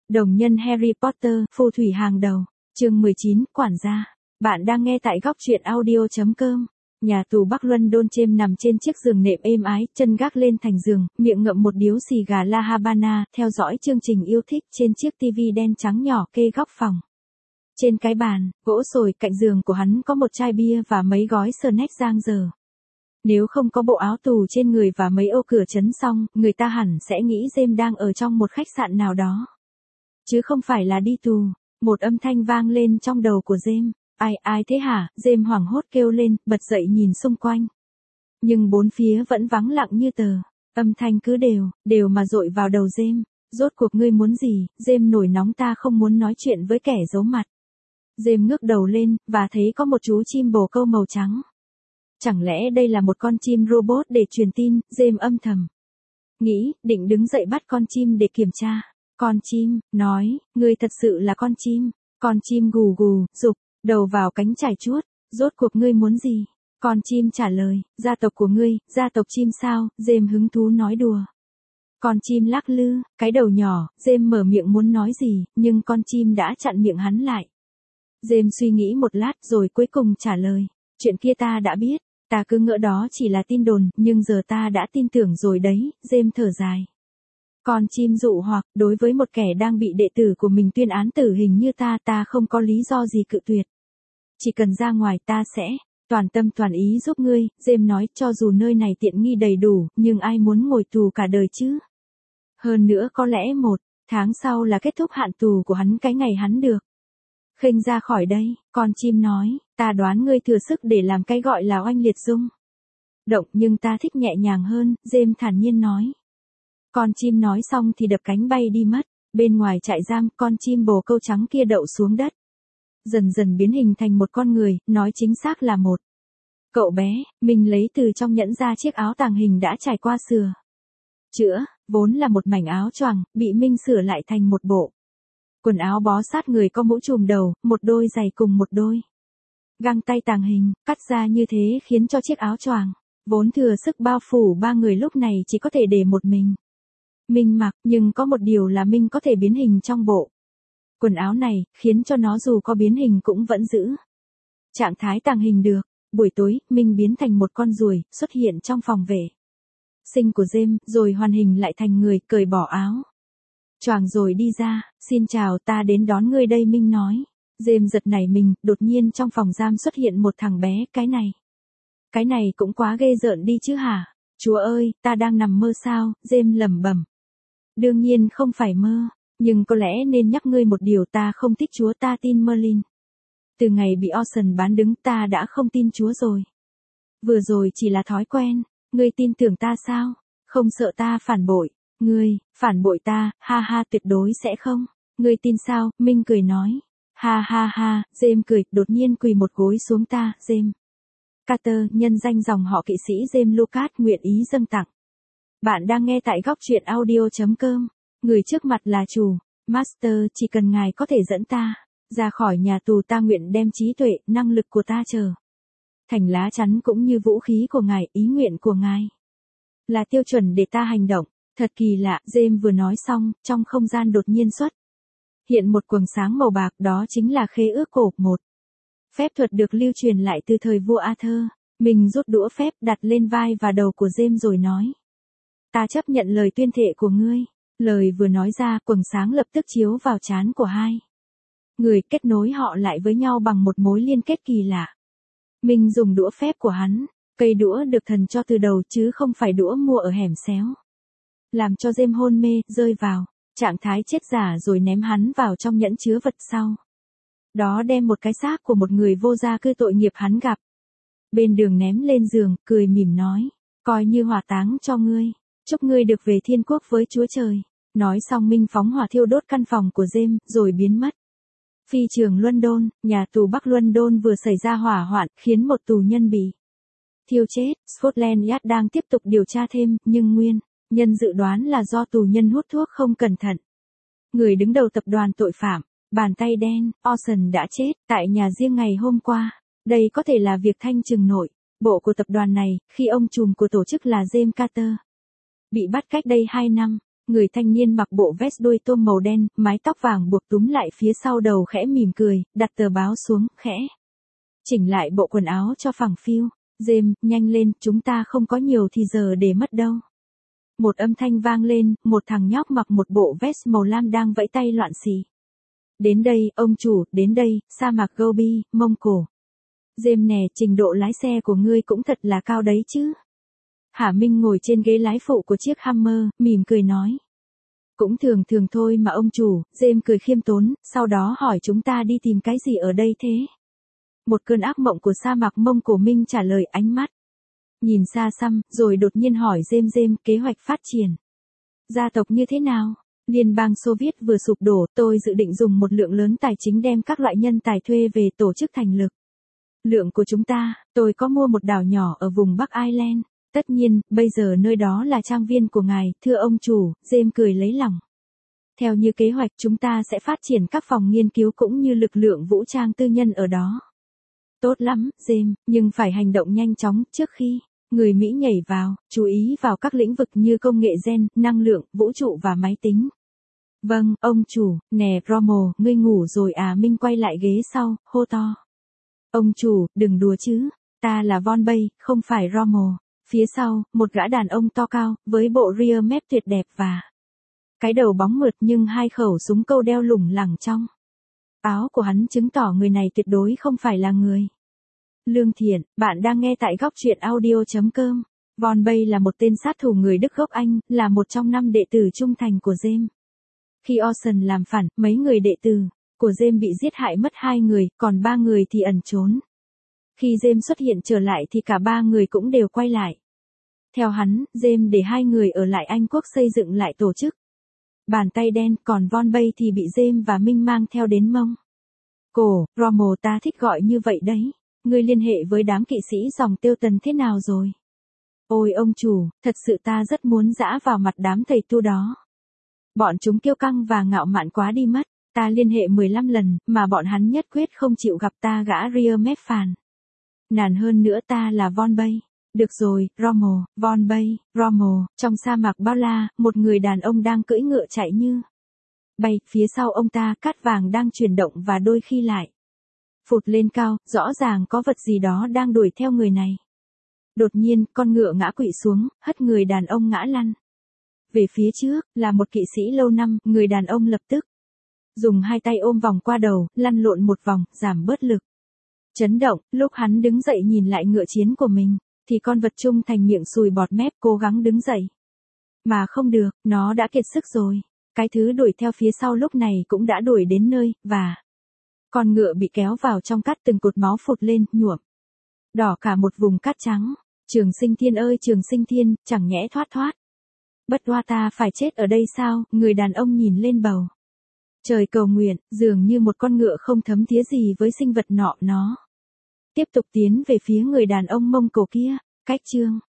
Đồng nhân Harry Potter, phù thủy hàng đầu. Chương 19, quản gia. Bạn đang nghe tại góc truyện audio.com. Nhà tù Bắc London, James nằm trên chiếc giường nệm êm ái, chân gác lên thành giường, miệng ngậm một điếu xì gà La Habana, theo dõi chương trình yêu thích trên chiếc tivi đen trắng nhỏ kê góc phòng. Trên cái bàn, gỗ sồi cạnh giường của hắn có một chai bia và mấy gói snack giang dở. Nếu không có bộ áo tù trên người và mấy ô cửa trấn xong, người ta hẳn sẽ nghĩ James đang ở trong một khách sạn nào đó. Chứ không phải là đi tù. Một âm thanh vang lên trong đầu của James. Ai thế hả? James hoảng hốt kêu lên, bật dậy nhìn xung quanh. Nhưng bốn phía vẫn vắng lặng như tờ. Âm thanh cứ đều mà dội vào đầu James. Rốt cuộc ngươi muốn gì? James nổi nóng, ta không muốn nói chuyện với kẻ giấu mặt. James ngước đầu lên, và thấy có một chú chim bồ câu màu trắng. Chẳng lẽ đây là một con chim robot để truyền tin? James âm thầm nghĩ, định đứng dậy bắt con chim để kiểm tra. Con chim nói, ngươi thật sự là con chim. Con chim gù gù, rục đầu vào cánh chải chuốt. Rốt cuộc ngươi muốn gì? Con chim trả lời, gia tộc của ngươi, gia tộc chim sao? James hứng thú nói đùa. Con chim lắc lư, cái đầu nhỏ. James mở miệng muốn nói gì, nhưng con chim đã chặn miệng hắn lại. James suy nghĩ một lát rồi cuối cùng trả lời, chuyện kia ta đã biết, ta cứ ngỡ đó chỉ là tin đồn, nhưng giờ ta đã tin tưởng rồi đấy. James thở dài. Con chim dụ hoặc, đối với một kẻ đang bị đệ tử của mình tuyên án tử hình như ta không có lý do gì cự tuyệt. Chỉ cần ra ngoài ta sẽ toàn tâm toàn ý giúp ngươi. James nói, cho dù nơi này tiện nghi đầy đủ, nhưng ai muốn ngồi tù cả đời chứ? Hơn nữa có lẽ 1 tháng sau là kết thúc hạn tù của hắn, cái ngày hắn được khênh ra khỏi đây. Con chim nói, ta đoán ngươi thừa sức để làm cái gọi là oanh liệt dung động, nhưng ta thích nhẹ nhàng hơn. James thản nhiên nói. Con chim nói xong thì đập cánh bay đi mất. Bên ngoài trại giam, con chim bồ câu trắng kia đậu xuống đất. Dần dần biến hình thành một con người, nói chính xác là một cậu bé. Mình lấy từ trong nhẫn ra chiếc áo tàng hình đã trải qua sửa chữa, vốn là một mảnh áo choàng, bị Minh sửa lại thành một bộ quần áo bó sát người, có mũ trùm đầu, một đôi giày cùng một đôi găng tay tàng hình, cắt ra như thế khiến cho chiếc áo choàng vốn thừa sức bao phủ 3 người lúc này chỉ có thể để một mình Minh mặc, nhưng có một điều là Minh có thể biến hình trong bộ quần áo này, khiến cho nó dù có biến hình cũng vẫn giữ trạng thái tàng hình được. Buổi tối, Minh biến thành một con ruồi, xuất hiện trong phòng vệ sinh của James, rồi hoàn hình lại thành người, cởi bỏ áo choàng rồi đi ra. Xin chào, ta đến đón ngươi đây, Minh nói. James giật nảy mình, đột nhiên trong phòng giam xuất hiện một thằng bé. Cái này cũng quá ghê rợn đi chứ hả? Chúa ơi, ta đang nằm mơ sao? James lẩm bẩm. Đương nhiên không phải mơ, nhưng có lẽ nên nhắc ngươi một điều, ta không thích Chúa, ta tin Merlin. Từ ngày bị Orson bán đứng ta đã không tin Chúa rồi. Vừa rồi chỉ là thói quen. Ngươi tin tưởng ta sao? Không sợ ta phản bội? Ngươi phản bội ta? Ha ha, tuyệt đối sẽ không. Ngươi tin sao? Minh cười nói. Ha ha ha. James cười, đột nhiên quỳ một gối xuống. Ta, James Carter, nhân danh dòng họ kỵ sĩ James Lucas, nguyện ý dâng tặng. Bạn đang nghe tại góc truyện audio.com. Người trước mặt là chủ, Master, chỉ cần ngài có thể dẫn ta ra khỏi nhà tù, ta nguyện đem trí tuệ, năng lực của ta trở thành lá chắn cũng như vũ khí của ngài. Ý nguyện của ngài là tiêu chuẩn để ta hành động. Thật kỳ lạ. James vừa nói xong, trong không gian đột nhiên xuất hiện một quầng sáng màu bạc, đó chính là khế ước cổ, một phép thuật được lưu truyền lại từ thời vua Arthur. Mình rút đũa phép đặt lên vai và đầu của James rồi nói. Ta chấp nhận lời tuyên thệ của ngươi. Lời vừa nói ra, quầng sáng lập tức chiếu vào trán của hai người, kết nối họ lại với nhau bằng một mối liên kết kỳ lạ. Mình dùng đũa phép của hắn, cây đũa được thần cho từ đầu chứ không phải đũa mua ở hẻm xéo, làm cho James hôn mê, rơi vào trạng thái chết giả, rồi ném hắn vào trong nhẫn chứa vật, sau đó đem một cái xác của một người vô gia cư tội nghiệp hắn gặp bên đường ném lên giường, cười mỉm nói, coi như hỏa táng cho ngươi, chúc ngươi được về thiên quốc với Chúa Trời. Nói xong Minh phóng hỏa thiêu đốt căn phòng của James, rồi biến mất. Phi trường London, nhà tù Bắc London vừa xảy ra hỏa hoạn, khiến một tù nhân bị thiêu chết. Scotland Yard đang tiếp tục điều tra thêm, nhưng nguyên nhân dự đoán là do tù nhân hút thuốc không cẩn thận. Người đứng đầu tập đoàn tội phạm, bàn tay đen, Orson đã chết tại nhà riêng ngày hôm qua. Đây có thể là việc thanh trừng nội bộ của tập đoàn này, khi ông trùm của tổ chức là James Carter bị bắt cách đây 2 năm. Người thanh niên mặc bộ vest đuôi tôm màu đen, mái tóc vàng buộc túm lại phía sau đầu khẽ mỉm cười, đặt tờ báo xuống, khẽ chỉnh lại bộ quần áo cho phẳng phiu. James, nhanh lên, chúng ta không có nhiều thì giờ để mất đâu. Một âm thanh vang lên, một thằng nhóc mặc một bộ vest màu lam đang vẫy tay loạn xì. Đến đây, ông chủ, đến đây, sa mạc Gobi, Mông Cổ. James nè, trình độ lái xe của ngươi cũng thật là cao đấy chứ. Hà Minh ngồi trên ghế lái phụ của chiếc Hummer, mỉm cười nói. Cũng thường thường thôi mà ông chủ. James cười khiêm tốn, sau đó hỏi chúng ta đi tìm cái gì ở đây thế? Một cơn ác mộng của sa mạc Mông Cổ. Minh trả lời ánh mắt nhìn xa xăm, rồi đột nhiên hỏi James, kế hoạch phát triển gia tộc như thế nào? Liên bang Xô Viết vừa sụp đổ, tôi dự định dùng một lượng lớn tài chính đem các loại nhân tài thuê về tổ chức thành lực lượng của chúng ta. Tôi có mua một đảo nhỏ ở vùng Bắc Ireland. Tất nhiên, bây giờ nơi đó là trang viên của ngài, thưa ông chủ. James cười lấy lòng. Theo như kế hoạch, chúng ta sẽ phát triển các phòng nghiên cứu cũng như lực lượng vũ trang tư nhân ở đó. Tốt lắm, James, nhưng phải hành động nhanh chóng trước khi người Mỹ nhảy vào, chú ý vào các lĩnh vực như công nghệ gen, năng lượng, vũ trụ và máy tính. Vâng, ông chủ. Nè Rommel, ngươi ngủ rồi à? Minh quay lại ghế sau, hô to. Ông chủ, đừng đùa chứ. Ta là Von Bay, không phải Rommel. Phía sau, một gã đàn ông to cao, với bộ rear mép tuyệt đẹp và cái đầu bóng mượt nhưng hai khẩu súng câu đeo lủng lẳng trong áo của hắn chứng tỏ người này tuyệt đối không phải là người lương thiện. Bạn đang nghe tại góc truyện audio.com. Von Bay là một tên sát thủ người Đức gốc Anh, là một trong 5 đệ tử trung thành của James. Khi Orson làm phản, mấy người đệ tử của James bị giết hại mất 2 người, còn 3 người thì ẩn trốn. Khi James xuất hiện trở lại thì cả 3 người cũng đều quay lại. Theo hắn, James để 2 người ở lại Anh quốc xây dựng lại tổ chức Bàn tay đen, còn Von Bay thì bị James và Minh mang theo đến Mông Cổ. Rommel, ta thích gọi như vậy đấy. Ngươi liên hệ với đám kỵ sĩ dòng Tiêu Tần thế nào rồi? Ôi ông chủ, thật sự ta rất muốn giã vào mặt đám thầy tu đó. Bọn chúng kiêu căng và ngạo mạn quá đi mất. Ta liên hệ 15 lần, mà bọn hắn nhất quyết không chịu gặp ta. Gã rear mép phàn nàn hơn nữa. Ta là Von Bay. Được rồi, Rommel. Von Bay. Rommel. Trong sa mạc bao la, một người đàn ông đang cưỡi ngựa chạy như bay. Phía sau ông ta, cát vàng đang chuyển động và đôi khi lại phụt lên cao. Rõ ràng có vật gì đó đang đuổi theo người này. Đột nhiên, con ngựa ngã quỵ xuống, hất người đàn ông ngã lăn về phía trước. Là một kỵ sĩ lâu năm, người đàn ông lập tức dùng 2 tay ôm vòng qua đầu, lăn lộn một vòng, giảm bớt lực chấn động. Lúc hắn đứng dậy nhìn lại ngựa chiến của mình, thì con vật trung thành miệng sùi bọt mép cố gắng đứng dậy. Mà không được, nó đã kiệt sức rồi. Cái thứ đuổi theo phía sau lúc này cũng đã đuổi đến nơi, và con ngựa bị kéo vào trong cát. Từng cột máu phụt lên, nhuộm đỏ cả một vùng cát trắng. Trường Sinh Thiên ơi Trường Sinh Thiên, chẳng nhẽ thoát thoát bất hoa ta phải chết ở đây sao? Người đàn ông nhìn lên bầu trời cầu nguyện, dường như một con ngựa không thấm thía gì với sinh vật nọ. Nó tiếp tục tiến về phía người đàn ông Mông Cổ kia. Cách chương